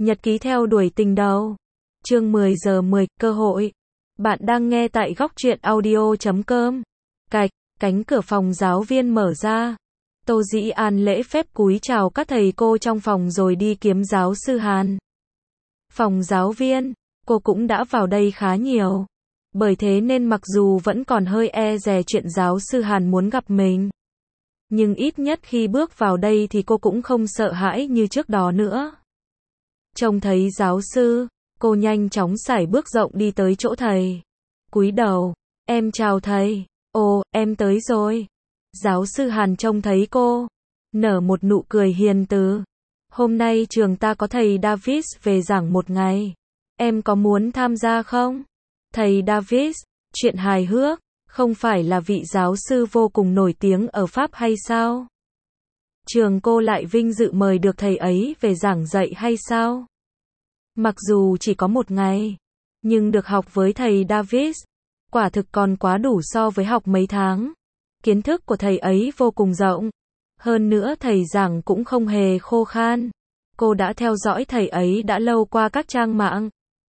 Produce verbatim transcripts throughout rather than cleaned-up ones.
Nhật ký theo đuổi tình đầu. Chương mười giờ mười, cơ hội. Bạn đang nghe tại góc truyện audio chấm com. Cạch, cánh cửa phòng giáo viên mở ra. Tô Dĩ An lễ phép cúi chào các thầy cô trong phòng rồi đi kiếm giáo sư Hàn. Phòng giáo viên, cô cũng đã vào đây khá nhiều. Bởi thế nên mặc dù vẫn còn hơi e dè chuyện giáo sư Hàn muốn gặp mình. Nhưng ít nhất khi bước vào đây thì cô cũng không sợ hãi như trước đó nữa. Trông thấy giáo sư, cô nhanh chóng sải bước rộng đi tới chỗ thầy. Cúi đầu, em chào thầy. Ồ, em tới rồi. Giáo sư Hàn trông thấy cô, nở một nụ cười hiền từ. Hôm nay trường ta có thầy Davis về giảng một ngày. Em có muốn tham gia không? Thầy Davis, chuyện hài hước, không phải là vị giáo sư vô cùng nổi tiếng ở Pháp hay sao? Trường cô lại vinh dự mời được thầy ấy về giảng dạy hay sao? Mặc dù chỉ có một ngày, nhưng được học với thầy Davis, quả thực còn quá đủ so với học mấy tháng. Kiến thức của thầy ấy vô cùng rộng. Hơn nữa thầy giảng cũng không hề khô khan. Cô đã theo dõi thầy ấy đã lâu qua các trang mạng.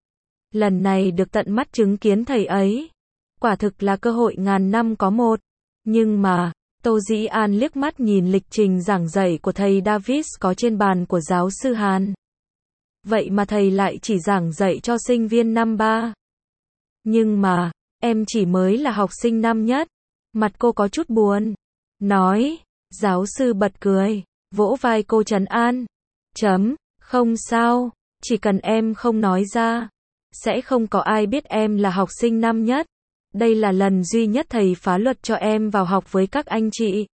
Lần này được tận mắt chứng kiến thầy ấy, quả thực là cơ hội ngàn năm có một. Nhưng mà, Tô Dĩ An liếc mắt nhìn lịch trình giảng dạy của thầy Davis có trên bàn của giáo sư Hàn. Vậy mà thầy lại chỉ giảng dạy cho sinh viên năm ba. Nhưng mà, em chỉ mới là học sinh năm nhất. Mặt cô có chút buồn. Nói, giáo sư bật cười, vỗ vai cô trấn an. Chấm, không sao, chỉ cần em không nói ra, sẽ không có ai biết em là học sinh năm nhất. Đây là lần duy nhất thầy phá luật cho em vào học với các anh chị.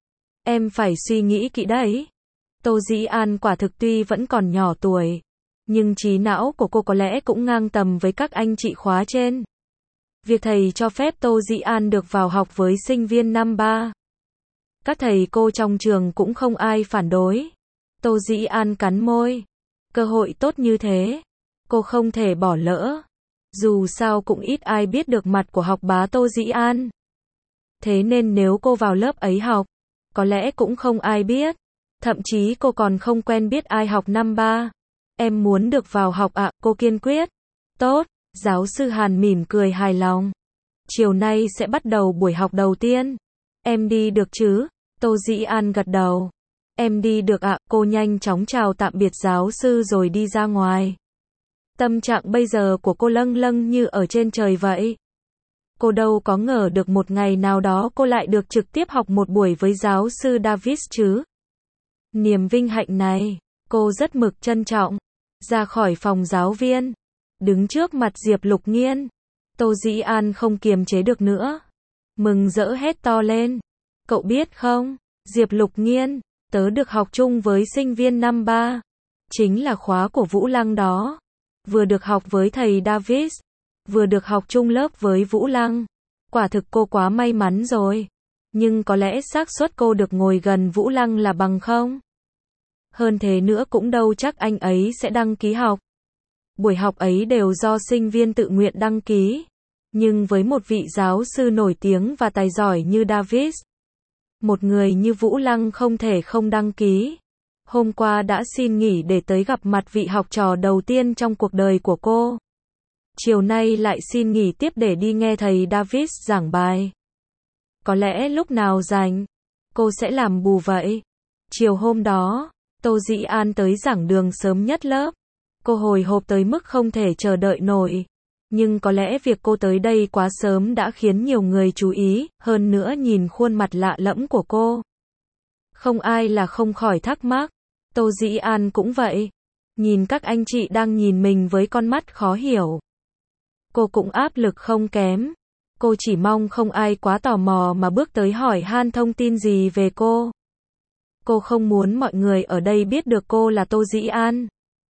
Em phải suy nghĩ kỹ đấy. Tô Dĩ An quả thực tuy vẫn còn nhỏ tuổi, nhưng trí não của cô có lẽ cũng ngang tầm với các anh chị khóa trên. Việc thầy cho phép Tô Dĩ An được vào học với sinh viên năm ba. Các thầy cô trong trường cũng không ai phản đối. Tô Dĩ An cắn môi. Cơ hội tốt như thế, cô không thể bỏ lỡ. Dù sao cũng ít ai biết được mặt của học bá Tô Dĩ An. Thế nên nếu cô vào lớp ấy học, có lẽ cũng không ai biết. Thậm chí cô còn không quen biết ai học năm ba. Em muốn được vào học ạ, à, cô kiên quyết. Tốt, giáo sư Hàn mỉm cười hài lòng. Chiều nay sẽ bắt đầu buổi học đầu tiên. Em đi được chứ? Tô Dĩ An gật đầu. Em đi được ạ, à, cô nhanh chóng chào tạm biệt giáo sư rồi đi ra ngoài. Tâm trạng bây giờ của cô lâng lâng như ở trên trời vậy. Cô đâu có ngờ được một ngày nào đó cô lại được trực tiếp học một buổi với giáo sư Davis chứ. Niềm vinh hạnh này, cô rất mực trân trọng. Ra khỏi phòng giáo viên, đứng trước mặt Diệp Lục Nghiên, Tô Dĩ An không kiềm chế được nữa. Mừng rỡ hét to lên. Cậu biết không, Diệp Lục Nghiên, tớ được học chung với sinh viên năm ba. Chính là khóa của Vũ Lăng đó. Vừa được học với thầy Davis, vừa được học chung lớp với Vũ Lăng. Quả thực cô quá may mắn rồi. Nhưng có lẽ xác suất cô được ngồi gần Vũ Lăng là bằng không. Hơn thế nữa cũng đâu chắc anh ấy sẽ đăng ký học. Buổi học ấy đều do sinh viên tự nguyện đăng ký. Nhưng với một vị giáo sư nổi tiếng và tài giỏi như Davis, một người như Vũ Lăng không thể không đăng ký. Hôm qua đã xin nghỉ để tới gặp mặt vị học trò đầu tiên trong cuộc đời của cô. Chiều nay lại xin nghỉ tiếp để đi nghe thầy Davis giảng bài. Có lẽ lúc nào rảnh, cô sẽ làm bù vậy. Chiều hôm đó, Tô Dĩ An tới giảng đường sớm nhất lớp. Cô hồi hộp tới mức không thể chờ đợi nổi. Nhưng có lẽ việc cô tới đây quá sớm đã khiến nhiều người chú ý, hơn nữa nhìn khuôn mặt lạ lẫm của cô. Không ai là không khỏi thắc mắc. Tô Dĩ An cũng vậy. Nhìn các anh chị đang nhìn mình với con mắt khó hiểu. Cô cũng áp lực không kém. Cô chỉ mong không ai quá tò mò mà bước tới hỏi han thông tin gì về cô. Cô không muốn mọi người ở đây biết được cô là Tô Dĩ An.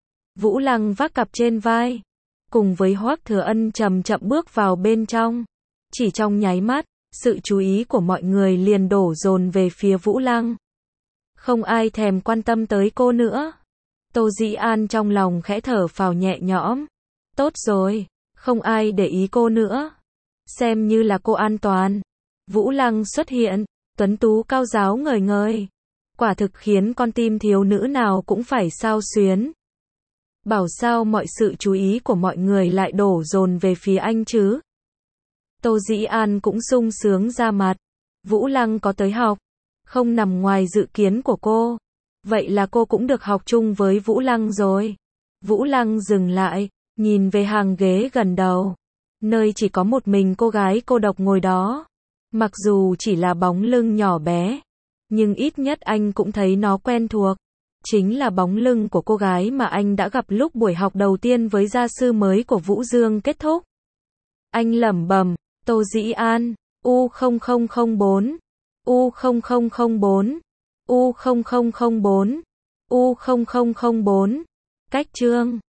Vũ Lăng vác cặp trên vai, cùng với Hoắc Thừa Ân chậm chậm bước vào bên trong. Chỉ trong nháy mắt, sự chú ý của mọi người liền đổ dồn về phía Vũ Lăng. Không ai thèm quan tâm tới cô nữa. Tô Dĩ An trong lòng khẽ thở phào nhẹ nhõm. Tốt rồi, không ai để ý cô nữa. Xem như là cô an toàn. Vũ Lăng xuất hiện, tuấn tú cao ráo ngời ngời. Quả thực khiến con tim thiếu nữ nào cũng phải xao xuyến. Bảo sao mọi sự chú ý của mọi người lại đổ dồn về phía anh chứ? Tô Dĩ An cũng sung sướng ra mặt. Vũ Lăng có tới học, không nằm ngoài dự kiến của cô. Vậy là cô cũng được học chung với Vũ Lăng rồi. Vũ Lăng dừng lại, nhìn về hàng ghế gần đầu, nơi chỉ có một mình cô gái cô độc ngồi đó. Mặc dù chỉ là bóng lưng nhỏ bé, nhưng ít nhất anh cũng thấy nó quen thuộc. Chính là bóng lưng của cô gái mà anh đã gặp lúc buổi học đầu tiên với gia sư mới của Vũ Dương kết thúc. Anh lẩm bẩm, Tô Dĩ An, U không không không bốn, U không không không bốn, U không không không bốn, U không không không bốn, cách chương.